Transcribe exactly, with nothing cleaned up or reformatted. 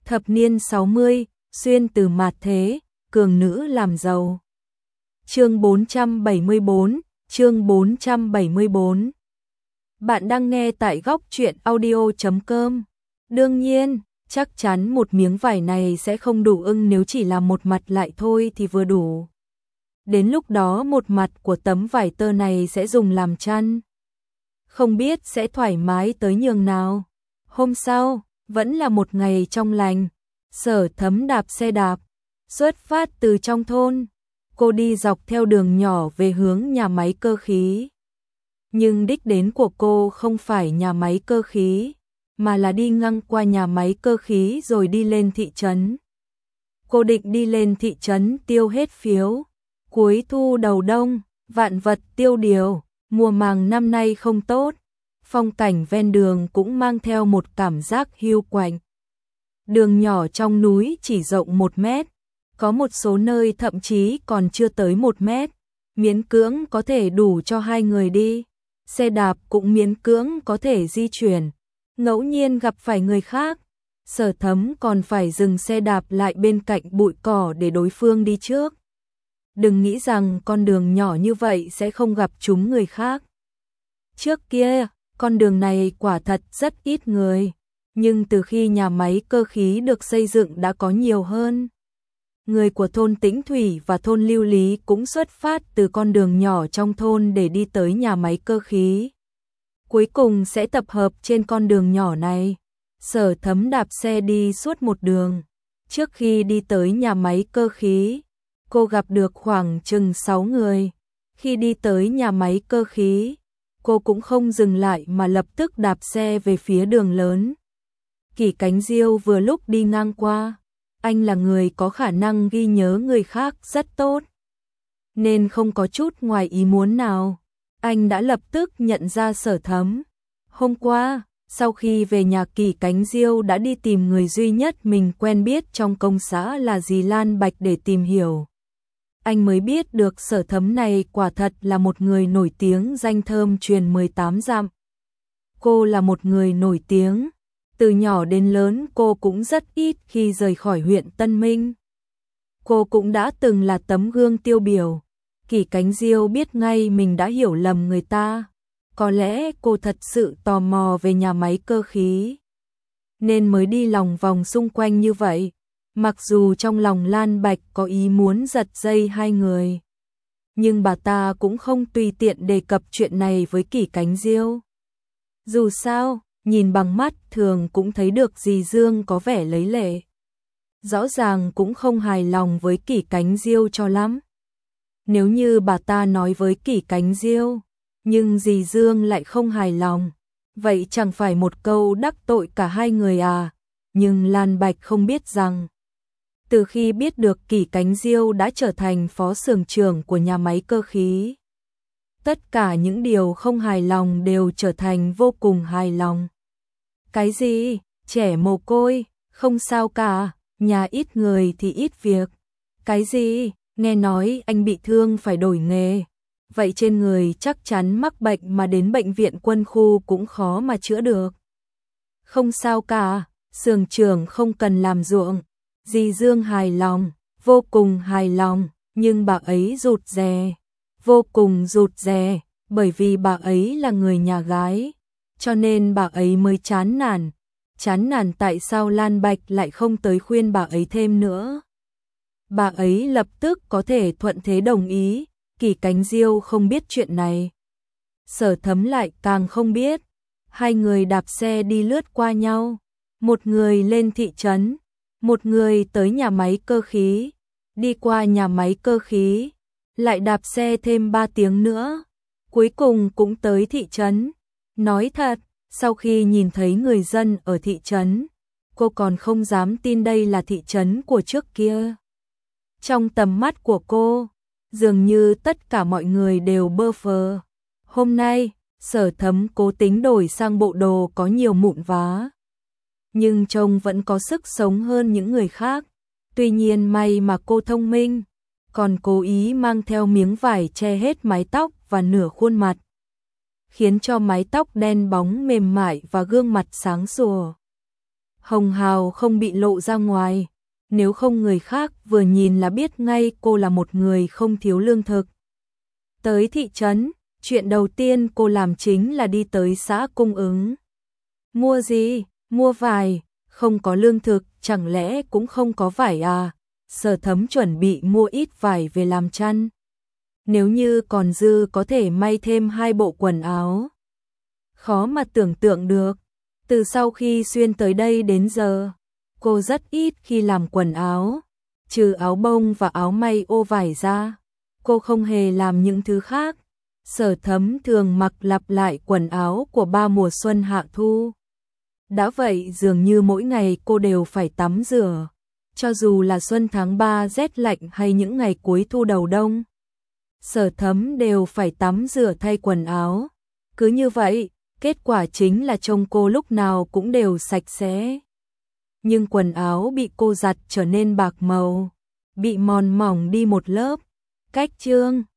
Thập niên sáu mươi, xuyên từ mạt thế, cường nữ làm giàu. Chương bốn trăm bảy mươi bốn, chương bốn trăm bảy mươi bốn. Bạn đang nghe tại góc truyện audio chấm com. Đương nhiên, chắc chắn một miếng vải này sẽ không đủ ưng, nếu chỉ là một mặt lại thôi thì vừa đủ. Đến lúc đó một mặt của tấm vải tơ này sẽ dùng làm chăn. Không biết sẽ thoải mái tới nhường nào. Hôm sau, vẫn là một ngày trong lành. Sở Thấm đạp xe đạp, xuất phát từ trong thôn. Cô đi dọc theo đường nhỏ về hướng nhà máy cơ khí. Nhưng đích đến của cô không phải nhà máy cơ khí, mà là đi ngang qua nhà máy cơ khí rồi đi lên thị trấn. Cô định đi lên thị trấn tiêu hết phiếu. Cuối thu đầu đông, vạn vật tiêu điều, mùa màng năm nay không tốt. Phong cảnh ven đường cũng mang theo một cảm giác hiu quạnh. Đường nhỏ trong núi chỉ rộng một mét, có một số nơi thậm chí còn chưa tới một mét, miễn cưỡng có thể đủ cho hai người đi. Xe đạp cũng miễn cưỡng có thể di chuyển, ngẫu nhiên gặp phải người khác. Sở Thấm còn phải dừng xe đạp lại bên cạnh bụi cỏ để đối phương đi trước. Đừng nghĩ rằng con đường nhỏ như vậy sẽ không gặp chúng người khác. Trước kia, con đường này quả thật rất ít người, nhưng từ khi nhà máy cơ khí được xây dựng đã có nhiều hơn. Người của thôn Tĩnh Thủy và thôn Lưu Lý cũng xuất phát từ con đường nhỏ trong thôn để đi tới nhà máy cơ khí. Cuối cùng sẽ tập hợp trên con đường nhỏ này. Sở Thấm đạp xe đi suốt một đường. Trước khi đi tới nhà máy cơ khí, cô gặp được khoảng chừng sáu người. Khi đi tới nhà máy cơ khí, cô cũng không dừng lại mà lập tức đạp xe về phía đường lớn. Kỷ Cánh Diêu vừa lúc đi ngang qua. Anh là người có khả năng ghi nhớ người khác rất tốt, nên không có chút ngoài ý muốn nào. Anh đã lập tức nhận ra Sở Thấm. Hôm qua, sau khi về nhà, Kỷ Cánh Diêu đã đi tìm người duy nhất mình quen biết trong công xã là dì Lan Bạch để tìm hiểu. Anh mới biết được Sở Thấm này quả thật là một người nổi tiếng, danh thơm truyền mười tám dặm. Cô là một người nổi tiếng. Từ nhỏ đến lớn cô cũng rất ít khi rời khỏi huyện Tân Minh. Cô cũng đã từng là tấm gương tiêu biểu. Kỷ Cánh Diêu biết ngay mình đã hiểu lầm người ta. Có lẽ cô thật sự tò mò về nhà máy cơ khí, nên mới đi lòng vòng xung quanh như vậy. Mặc dù trong lòng Lan Bạch có ý muốn giật dây hai người, nhưng bà ta cũng không tùy tiện đề cập chuyện này với Kỷ Cánh Diêu. Dù sao, nhìn bằng mắt thường cũng thấy được dì Dương có vẻ lấy lệ. Rõ ràng cũng không hài lòng với Kỷ Cánh Diêu cho lắm. Nếu như bà ta nói với Kỷ Cánh Diêu, nhưng dì Dương lại không hài lòng, vậy chẳng phải một câu đắc tội cả hai người à? Nhưng Lan Bạch không biết rằng, từ khi biết được Kỷ Cánh Diêu đã trở thành phó xưởng trưởng của nhà máy cơ khí, tất cả những điều không hài lòng đều trở thành vô cùng hài lòng. Cái gì? Trẻ mồ côi, không sao cả, nhà ít người thì ít việc. Cái gì? Nghe nói anh bị thương phải đổi nghề. Vậy trên người chắc chắn mắc bệnh mà đến bệnh viện quân khu cũng khó mà chữa được. Không sao cả, xưởng trưởng không cần làm ruộng. Dì Dương hài lòng, vô cùng hài lòng, nhưng bà ấy rụt rè, vô cùng rụt rè, bởi vì bà ấy là người nhà gái, cho nên bà ấy mới chán nản. Chán nản tại sao Lan Bạch lại không tới khuyên bà ấy thêm nữa. Bà ấy lập tức có thể thuận thế đồng ý. Kỷ Cánh Diêu không biết chuyện này, Sở Thấm lại càng không biết. Hai người đạp xe đi lướt qua nhau, một người lên thị trấn, một người tới nhà máy cơ khí. Đi qua nhà máy cơ khí, lại đạp xe thêm ba tiếng nữa, cuối cùng cũng tới thị trấn. Nói thật, sau khi nhìn thấy người dân ở thị trấn, cô còn không dám tin đây là thị trấn của trước kia. Trong tầm mắt của cô, dường như tất cả mọi người đều bơ phờ. Hôm nay, Sở Thấm cố tính đổi sang bộ đồ có nhiều mụn vá, nhưng trông vẫn có sức sống hơn những người khác. Tuy nhiên may mà cô thông minh, còn cố ý mang theo miếng vải che hết mái tóc và nửa khuôn mặt, khiến cho mái tóc đen bóng mềm mại và gương mặt sáng sủa. hồng hào không bị lộ ra ngoài, nếu không người khác vừa nhìn là biết ngay cô là một người không thiếu lương thực. Tới thị trấn, chuyện đầu tiên cô làm chính là đi tới xã cung ứng. Mua gì? Mua vải, không có lương thực, chẳng lẽ cũng không có vải à? Sở Thấm chuẩn bị mua ít vải về làm chăn. Nếu như còn dư có thể may thêm hai bộ quần áo. Khó mà tưởng tượng được, từ sau khi xuyên tới đây đến giờ, cô rất ít khi làm quần áo, trừ áo bông và áo may ô vải ra, cô không hề làm những thứ khác. Sở Thấm thường mặc lặp lại quần áo của ba mùa xuân hạ thu. Đã vậy dường như mỗi ngày cô đều phải tắm rửa, cho dù là xuân tháng ba rét lạnh hay những ngày cuối thu đầu đông. Sở Thấm đều phải tắm rửa thay quần áo. Cứ như vậy, kết quả chính là trông cô lúc nào cũng đều sạch sẽ. Nhưng quần áo bị cô giặt trở nên bạc màu, bị mòn mỏng đi một lớp. Cách chương